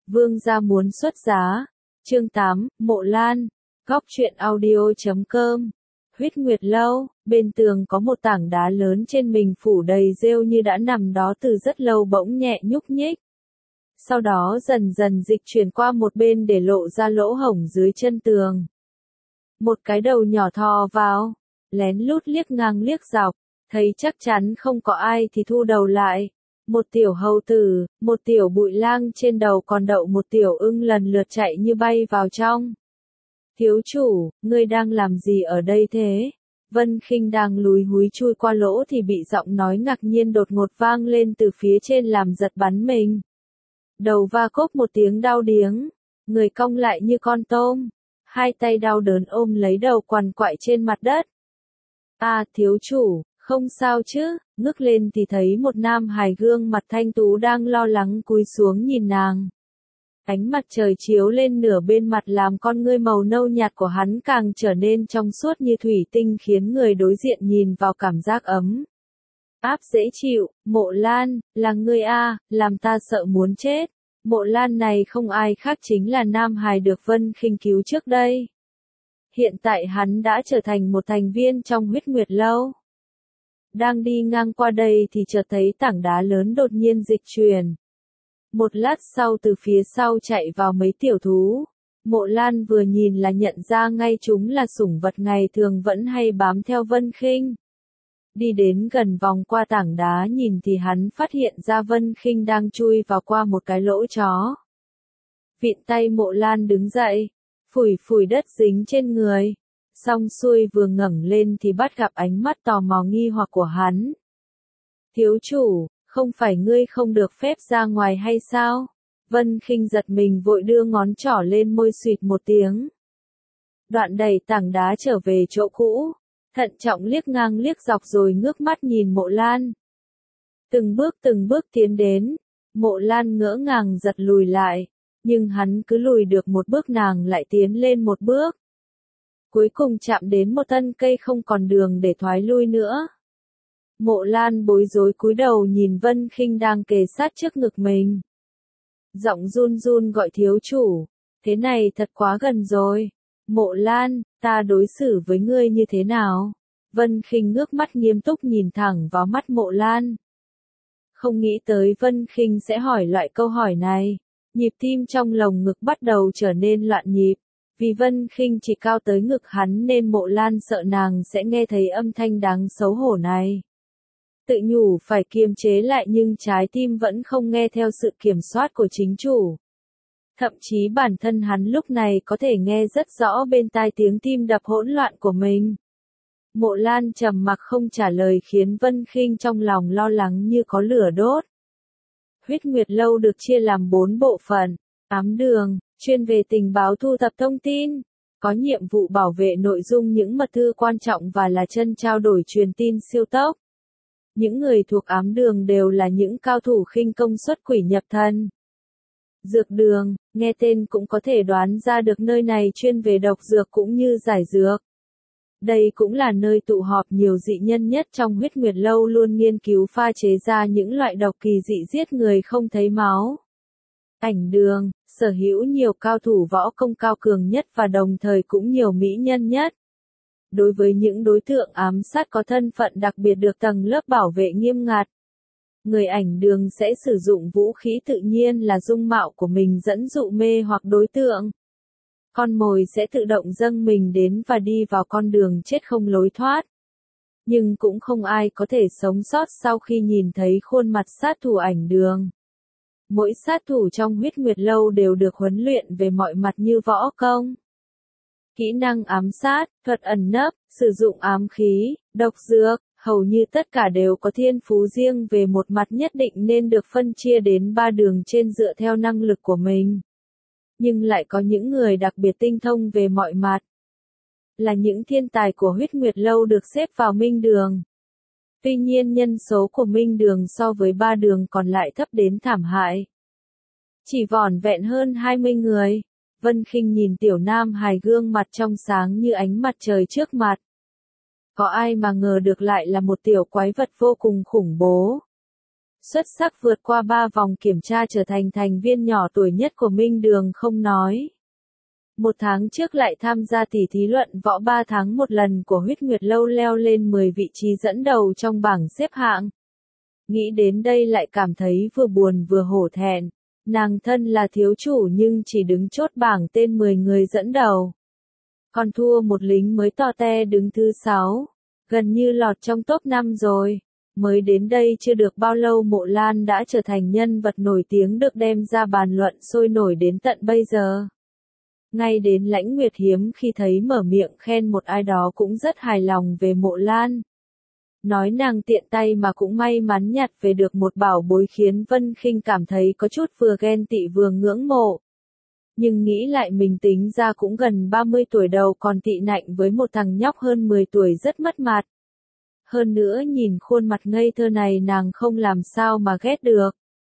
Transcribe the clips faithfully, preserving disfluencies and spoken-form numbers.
Vương gia muốn xuất giá. Chương tám, Mộ Lan. Góc truyện audio chấm com. Huyết Nguyệt Lâu, bên tường có một tảng đá lớn trên mình phủ đầy rêu như đã nằm đó từ rất lâu bỗng nhẹ nhúc nhích. Sau đó dần dần dịch chuyển qua một bên để lộ ra lỗ hổng dưới chân tường. Một cái đầu nhỏ thò vào, lén lút liếc ngang liếc dọc, thấy chắc chắn không có ai thì thu đầu lại. Một tiểu hầu tử, một tiểu bụi lang trên đầu còn đậu một tiểu ưng lần lượt chạy như bay vào trong. Thiếu chủ, ngươi đang làm gì ở đây thế? Vân Khinh đang lúi húi chui qua lỗ thì bị giọng nói ngạc nhiên đột ngột vang lên từ phía trên làm giật bắn mình. Đầu va cốp một tiếng đau điếng, người cong lại như con tôm, hai tay đau đớn ôm lấy đầu quằn quại trên mặt đất. À, thiếu chủ, không sao chứ? Ngước lên thì thấy một nam hài gương mặt thanh tú đang lo lắng cúi xuống nhìn nàng. Ánh mặt trời chiếu lên nửa bên mặt làm con ngươi màu nâu nhạt của hắn càng trở nên trong suốt như thủy tinh khiến người đối diện nhìn vào cảm giác ấm áp dễ chịu. Mộ Lan, là ngươi a, làm ta sợ muốn chết. Mộ Lan này không ai khác chính là nam hài được Vân Khinh cứu trước đây. Hiện tại hắn đã trở thành một thành viên trong Huyết Nguyệt Lâu. Đang đi ngang qua đây thì chợt thấy tảng đá lớn đột nhiên dịch chuyển. Một lát sau từ phía sau chạy vào mấy tiểu thú. Mộ Lan vừa nhìn là nhận ra ngay chúng là sủng vật ngày thường vẫn hay bám theo Vân Khinh. Đi đến gần vòng qua tảng đá nhìn thì hắn phát hiện ra Vân Khinh đang chui vào qua một cái lỗ chó. Vịn tay Mộ Lan đứng dậy, phủi phủi đất dính trên người. Xong xuôi vừa ngẩng lên thì bắt gặp ánh mắt tò mò nghi hoặc của hắn. Thiếu chủ, không phải ngươi không được phép ra ngoài hay sao? Vân Khinh giật mình vội đưa ngón trỏ lên môi xụt một tiếng. Đoạn đẩy tảng đá trở về chỗ cũ, thận trọng liếc ngang liếc dọc rồi ngước mắt nhìn Mộ Lan. Từng bước từng bước tiến đến, Mộ Lan ngỡ ngàng giật lùi lại, nhưng hắn cứ lùi được một bước nàng lại tiến lên một bước. Cuối cùng chạm đến một thân cây không còn đường để thoái lui nữa. Mộ Lan bối rối cúi đầu nhìn Vân Khinh đang kề sát trước ngực mình. Giọng run run gọi thiếu chủ, thế này thật quá gần rồi. Mộ Lan, ta đối xử với ngươi như thế nào? Vân Khinh ngước mắt nghiêm túc nhìn thẳng vào mắt Mộ Lan. Không nghĩ tới Vân Khinh sẽ hỏi loại câu hỏi này. Nhịp tim trong lồng ngực bắt đầu trở nên loạn nhịp. Vì Vân Khinh chỉ cao tới ngực hắn nên Mộ Lan sợ nàng sẽ nghe thấy âm thanh đáng xấu hổ này. Tự nhủ phải kiềm chế lại nhưng trái tim vẫn không nghe theo sự kiểm soát của chính chủ. Thậm chí bản thân hắn lúc này có thể nghe rất rõ bên tai tiếng tim đập hỗn loạn của mình. Mộ Lan trầm mặc không trả lời khiến Vân Khinh trong lòng lo lắng như có lửa đốt. Huyết Nguyệt Lâu được chia làm bốn bộ phận. Ám đường, chuyên về tình báo thu thập thông tin, có nhiệm vụ bảo vệ nội dung những mật thư quan trọng và là chân trao đổi truyền tin siêu tốc. Những người thuộc ám đường đều là những cao thủ khinh công xuất quỷ nhập thần. Dược đường, nghe tên cũng có thể đoán ra được nơi này chuyên về độc dược cũng như giải dược. Đây cũng là nơi tụ họp nhiều dị nhân nhất trong Huyết Nguyệt Lâu luôn nghiên cứu pha chế ra những loại độc kỳ dị giết người không thấy máu. Ảnh đường, sở hữu nhiều cao thủ võ công cao cường nhất và đồng thời cũng nhiều mỹ nhân nhất. Đối với những đối tượng ám sát có thân phận đặc biệt được tầng lớp bảo vệ nghiêm ngặt, người ảnh đường sẽ sử dụng vũ khí tự nhiên là dung mạo của mình dẫn dụ mê hoặc đối tượng. Con mồi sẽ tự động dâng mình đến và đi vào con đường chết không lối thoát. Nhưng cũng không ai có thể sống sót sau khi nhìn thấy khuôn mặt sát thủ ảnh đường. Mỗi sát thủ trong Huyết Nguyệt Lâu đều được huấn luyện về mọi mặt như võ công, kỹ năng ám sát, thuật ẩn nấp, sử dụng ám khí, độc dược, hầu như tất cả đều có thiên phú riêng về một mặt nhất định nên được phân chia đến ba đường trên dựa theo năng lực của mình. Nhưng lại có những người đặc biệt tinh thông về mọi mặt. Là những thiên tài của Huyết Nguyệt Lâu được xếp vào Minh Đường. Tuy nhiên nhân số của Minh Đường so với ba đường còn lại thấp đến thảm hại. Chỉ vỏn vẹn hơn hai mươi người. Vân Khinh nhìn tiểu nam hài gương mặt trong sáng như ánh mặt trời trước mặt. Có ai mà ngờ được lại là một tiểu quái vật vô cùng khủng bố. xuất sắc vượt qua ba vòng kiểm tra trở thành thành viên nhỏ tuổi nhất của Minh Đường không nói. Một tháng trước lại tham gia tỷ thí luận võ ba tháng một lần của Huyết Nguyệt Lâu leo lên mười vị trí dẫn đầu trong bảng xếp hạng. Nghĩ đến đây lại cảm thấy vừa buồn vừa hổ thẹn. Nàng thân là thiếu chủ nhưng chỉ đứng chốt bảng tên mười người dẫn đầu. Còn thua một lính mới to te đứng thứ sáu. Gần như lọt trong top năm rồi. Mới đến đây chưa được bao lâu Mộ Lan đã trở thành nhân vật nổi tiếng được đem ra bàn luận sôi nổi đến tận bây giờ. Ngay đến Lãnh Nguyệt hiếm khi thấy mở miệng khen một ai đó cũng rất hài lòng về Mộ Lan. Nói nàng tiện tay mà cũng may mắn nhặt về được một bảo bối khiến Vân Khinh cảm thấy có chút vừa ghen tị vừa ngưỡng mộ. Nhưng nghĩ lại mình tính ra cũng gần ba mươi tuổi đầu còn tị nạnh với một thằng nhóc hơn mười tuổi rất mất mặt. Hơn nữa nhìn khuôn mặt ngây thơ này nàng không làm sao mà ghét được.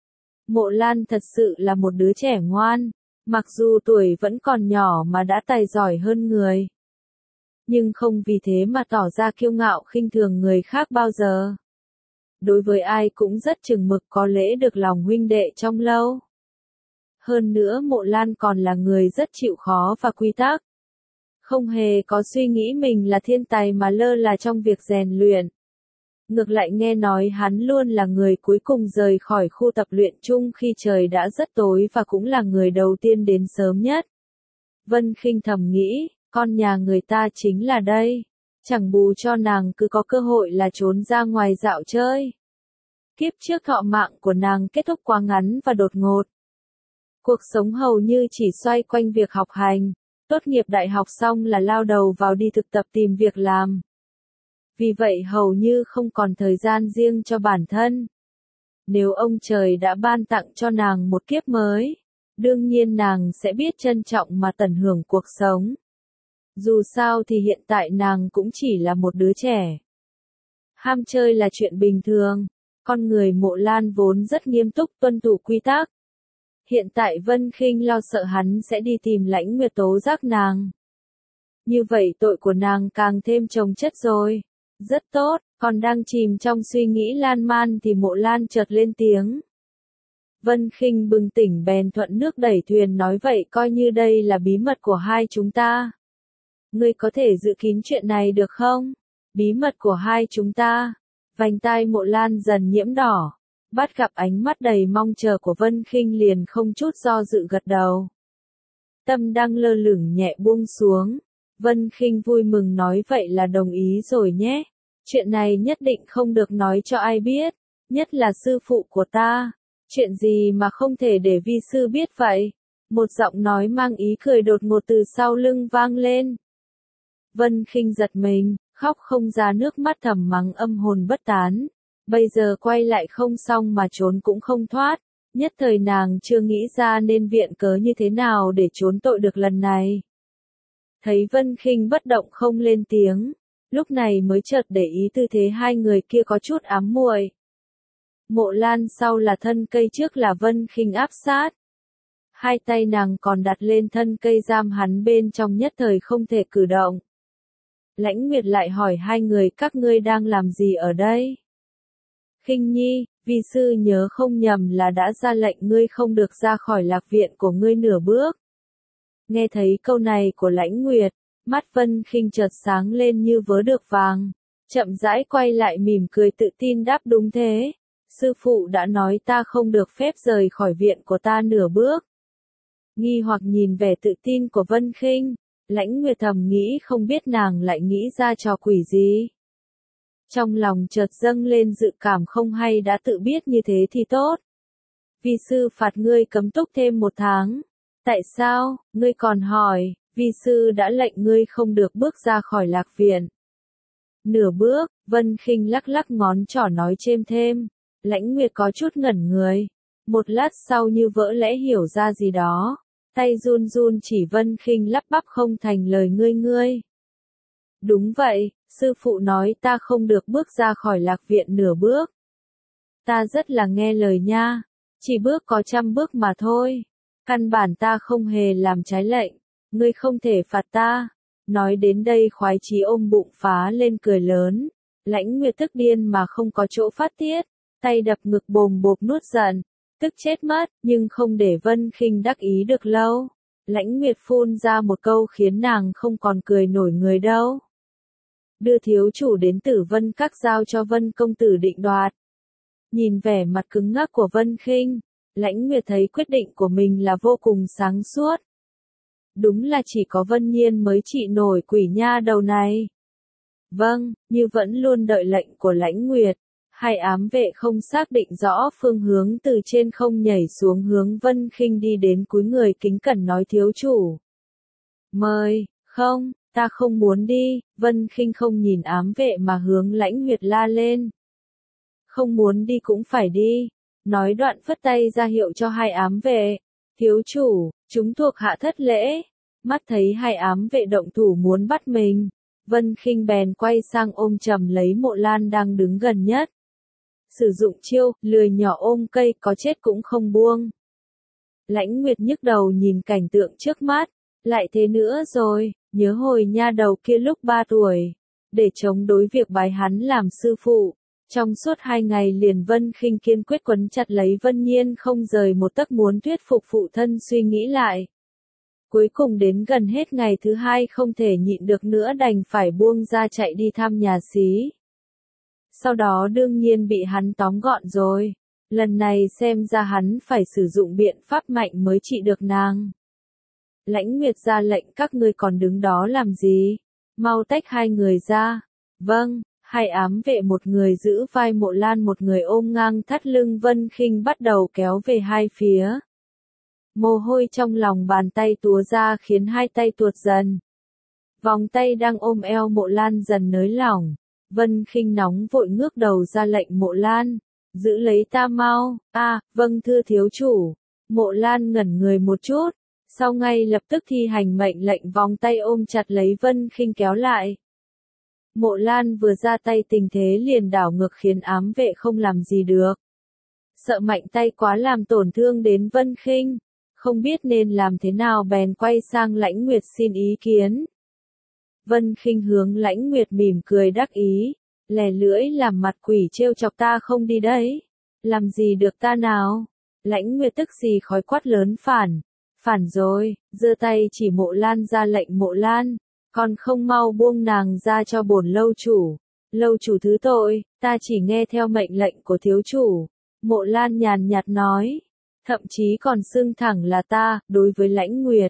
Mộ Lan thật sự là một đứa trẻ ngoan, mặc dù tuổi vẫn còn nhỏ mà đã tài giỏi hơn người. Nhưng không vì thế mà tỏ ra kiêu ngạo khinh thường người khác bao giờ. Đối với ai cũng rất chừng mực có lễ được lòng huynh đệ trong lâu. Hơn nữa Mộ Lan còn là người rất chịu khó và quy tắc. Không hề có suy nghĩ mình là thiên tài mà lơ là trong việc rèn luyện. Ngược lại nghe nói hắn luôn là người cuối cùng rời khỏi khu tập luyện chung khi trời đã rất tối và cũng là người đầu tiên đến sớm nhất. Vân Khinh thầm nghĩ, con nhà người ta chính là đây. Chẳng bù cho nàng cứ có cơ hội là trốn ra ngoài dạo chơi. Kiếp trước thọ mạng của nàng kết thúc quá ngắn và đột ngột. Cuộc sống hầu như chỉ xoay quanh việc học hành. Tốt nghiệp đại học xong là lao đầu vào đi thực tập tìm việc làm. Vì vậy hầu như không còn thời gian riêng cho bản thân. Nếu ông trời đã ban tặng cho nàng một kiếp mới, đương nhiên nàng sẽ biết trân trọng mà tận hưởng cuộc sống. Dù sao thì hiện tại nàng cũng chỉ là một đứa trẻ. Ham chơi là chuyện bình thường, con người Mộ Lan vốn rất nghiêm túc tuân thủ quy tắc. Hiện tại Vân Khinh lo sợ hắn sẽ đi tìm Lãnh Nguyệt tố giác nàng. Như vậy tội của nàng càng thêm chồng chất rồi. Rất tốt, còn đang chìm trong suy nghĩ lan man thì Mộ Lan chợt lên tiếng. Vân Khinh bừng tỉnh bèn thuận nước đẩy thuyền nói vậy coi như đây là bí mật của hai chúng ta. Ngươi có thể giữ kín chuyện này được không? Bí mật của hai chúng ta. Vành tai Mộ Lan dần nhiễm đỏ. Bắt gặp ánh mắt đầy mong chờ của Vân Khinh liền không chút do dự gật đầu. Tâm đang lơ lửng nhẹ buông xuống. Vân Khinh vui mừng nói vậy là đồng ý rồi nhé. Chuyện này nhất định không được nói cho ai biết. Nhất là sư phụ của ta. Chuyện gì mà không thể để vi sư biết vậy? Một giọng nói mang ý cười đột ngột từ sau lưng vang lên. Vân Khinh giật mình, khóc không ra nước mắt thầm mắng âm hồn bất tán. Bây giờ quay lại không xong mà trốn cũng không thoát. Nhất thời nàng chưa nghĩ ra nên viện cớ như thế nào để trốn tội được lần này. Thấy Vân Khinh bất động không lên tiếng. Lúc này mới chợt để ý tư thế hai người kia có chút ám muội. Mộ Lan sau là thân cây trước là Vân Khinh áp sát. Hai tay nàng còn đặt lên thân cây giam hắn bên trong nhất thời không thể cử động. Lãnh Nguyệt lại hỏi hai người các ngươi đang làm gì ở đây? Khinh Nhi, vi sư nhớ không nhầm là đã ra lệnh ngươi không được ra khỏi lạc viện của ngươi nửa bước. Nghe thấy câu này của Lãnh Nguyệt, mắt Vân Khinh chợt sáng lên như vớ được vàng. Chậm rãi quay lại mỉm cười tự tin đáp đúng thế. Sư phụ đã nói ta không được phép rời khỏi viện của ta nửa bước. Nghi hoặc nhìn vẻ tự tin của Vân Khinh, Lãnh Nguyệt thầm nghĩ không biết nàng lại nghĩ ra trò quỷ gì. Trong lòng chợt dâng lên dự cảm không hay đã tự biết như thế thì tốt. Vi sư phạt ngươi cấm túc thêm một tháng. Tại sao, ngươi còn hỏi, vi sư đã lệnh ngươi không được bước ra khỏi lạc viện. Nửa bước, Vân Khinh lắc lắc ngón trỏ nói chêm thêm. Lãnh Nguyệt có chút ngẩn người. Một lát sau như vỡ lẽ hiểu ra gì đó. Tay run run chỉ Vân Khinh lắp bắp không thành lời ngươi ngươi. Đúng vậy, sư phụ nói ta không được bước ra khỏi lạc viện nửa bước. Ta rất là nghe lời nha. Chỉ bước có trăm bước mà thôi. Căn bản ta không hề làm trái lệnh. Ngươi không thể phạt ta. Nói đến đây khoái chí ôm bụng phá lên cười lớn. Lãnh Nguyệt tức điên mà không có chỗ phát tiết. tay đập ngực bồm bộp nuốt giận, tức chết mất, nhưng không để Vân Khinh đắc ý được lâu. Lãnh Nguyệt phun ra một câu khiến nàng không còn cười nổi người đâu. Đưa thiếu chủ đến Tử Vân Các giao cho Vân công tử định đoạt. Nhìn vẻ mặt cứng ngắc của Vân Khinh, Lãnh Nguyệt thấy quyết định của mình là vô cùng sáng suốt. Đúng là chỉ có Vân Nhiên mới trị nổi quỷ nha đầu này. Vâng, như vẫn luôn đợi lệnh của Lãnh Nguyệt. Hai ám vệ không xác định rõ phương hướng từ trên không nhảy xuống hướng Vân Khinh đi đến cúi người kính cẩn nói thiếu chủ. Mời, không, ta không muốn đi, Vân Khinh không nhìn ám vệ mà hướng Lãnh Nguyệt la lên. Không muốn đi cũng phải đi, nói đoạn phất tay ra hiệu cho hai ám vệ. Thiếu chủ, chúng thuộc hạ thất lễ, mắt thấy hai ám vệ động thủ muốn bắt mình. Vân Khinh bèn quay sang ôm chầm lấy Mộ Lan đang đứng gần nhất. Sử dụng chiêu, lười nhỏ ôm cây có chết cũng không buông. Lãnh Nguyệt nhức đầu nhìn cảnh tượng trước mắt, lại thế nữa rồi, nhớ hồi nha đầu kia lúc ba tuổi. Để chống đối việc bái hắn làm sư phụ, trong suốt hai ngày liền Vân Khinh kiên quyết quấn chặt lấy Vân Nhiên không rời một tấc muốn thuyết phục phụ thân suy nghĩ lại. Cuối cùng đến gần hết ngày thứ hai không thể nhịn được nữa đành phải buông ra chạy đi thăm nhà xí. Sau đó đương nhiên bị hắn tóm gọn rồi. Lần này xem ra hắn phải sử dụng biện pháp mạnh mới trị được nàng. Lãnh Nguyệt ra lệnh các ngươi còn đứng đó làm gì? Mau tách hai người ra. Vâng, hai ám vệ một người giữ vai Mộ Lan một người ôm ngang thắt lưng Vân Khinh bắt đầu kéo về hai phía. Mồ hôi trong lòng bàn tay túa ra khiến hai tay tuột dần. Vòng tay đang ôm eo Mộ Lan dần nới lỏng. Vân Khinh nóng vội ngước đầu ra lệnh Mộ Lan, giữ lấy ta mau. A, à, vâng thưa thiếu chủ. Mộ Lan ngẩn người một chút, sau ngay lập tức thi hành mệnh lệnh vòng tay ôm chặt lấy Vân Khinh kéo lại. Mộ Lan vừa ra tay tình thế liền đảo ngược khiến ám vệ không làm gì được. Sợ mạnh tay quá làm tổn thương đến Vân Khinh, không biết nên làm thế nào bèn quay sang Lãnh Nguyệt xin ý kiến. Vân Khinh hướng Lãnh Nguyệt mỉm cười đắc ý, lè lưỡi làm mặt quỷ trêu chọc ta không đi đấy, làm gì được ta nào. Lãnh Nguyệt tức xì khói quát lớn phản, phản rồi, giơ tay chỉ Mộ Lan ra lệnh Mộ Lan, còn không mau buông nàng ra cho bổn lâu chủ. Lâu chủ thứ tội, ta chỉ nghe theo mệnh lệnh của thiếu chủ. Mộ Lan nhàn nhạt nói, thậm chí còn xưng thẳng là ta, đối với Lãnh Nguyệt.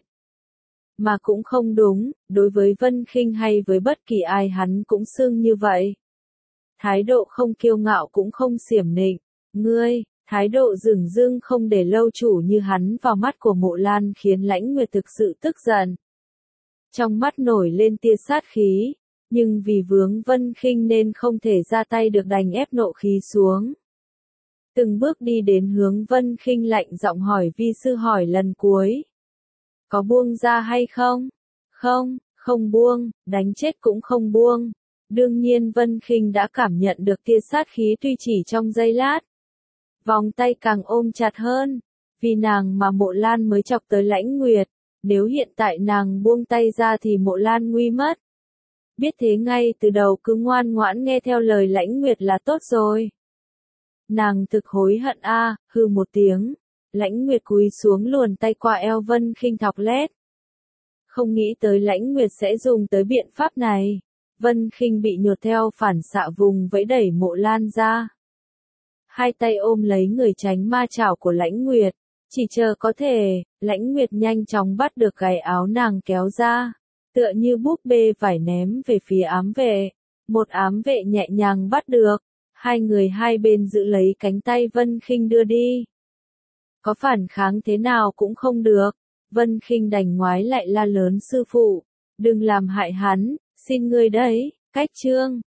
Mà cũng không đúng, đối với Vân Khinh hay với bất kỳ ai hắn cũng xưng như vậy. Thái độ không kiêu ngạo cũng không xiểm nịnh, ngươi, thái độ dửng dưng không để lâu chủ như hắn vào mắt của Mộ Lan khiến Lãnh Nguyệt thực sự tức giận. Trong mắt nổi lên tia sát khí, nhưng vì vướng Vân Khinh nên không thể ra tay được đành ép nộ khí xuống. Từng bước đi đến hướng Vân Khinh lạnh giọng hỏi vi sư hỏi lần cuối. Có buông ra hay không? Không, không buông, đánh chết cũng không buông. Đương nhiên Vân Khinh đã cảm nhận được tia sát khí tuy chỉ trong giây lát. Vòng tay càng ôm chặt hơn, vì nàng mà Mộ Lan mới chọc tới Lãnh Nguyệt, nếu hiện tại nàng buông tay ra thì Mộ Lan nguy mất. Biết thế ngay từ đầu cứ ngoan ngoãn nghe theo lời Lãnh Nguyệt là tốt rồi. Nàng thực hối hận a, à, hừ một tiếng. Lãnh Nguyệt cúi xuống luồn tay qua eo Vân Khinh thọc lét. Không nghĩ tới Lãnh Nguyệt sẽ dùng tới biện pháp này. Vân Khinh bị nhột theo phản xạ vùng vẫy đẩy Mộ Lan ra. Hai tay ôm lấy người tránh ma chảo của Lãnh Nguyệt. Chỉ chờ có thể, Lãnh Nguyệt nhanh chóng bắt được gáy áo nàng kéo ra. Tựa như búp bê vải ném về phía ám vệ. Một ám vệ nhẹ nhàng bắt được. Hai người hai bên giữ lấy cánh tay Vân Khinh đưa đi. Có phản kháng thế nào cũng không được. Vân Khinh đành ngoái lại la lớn sư phụ. Đừng làm hại hắn, xin ngươi đấy, cách chương.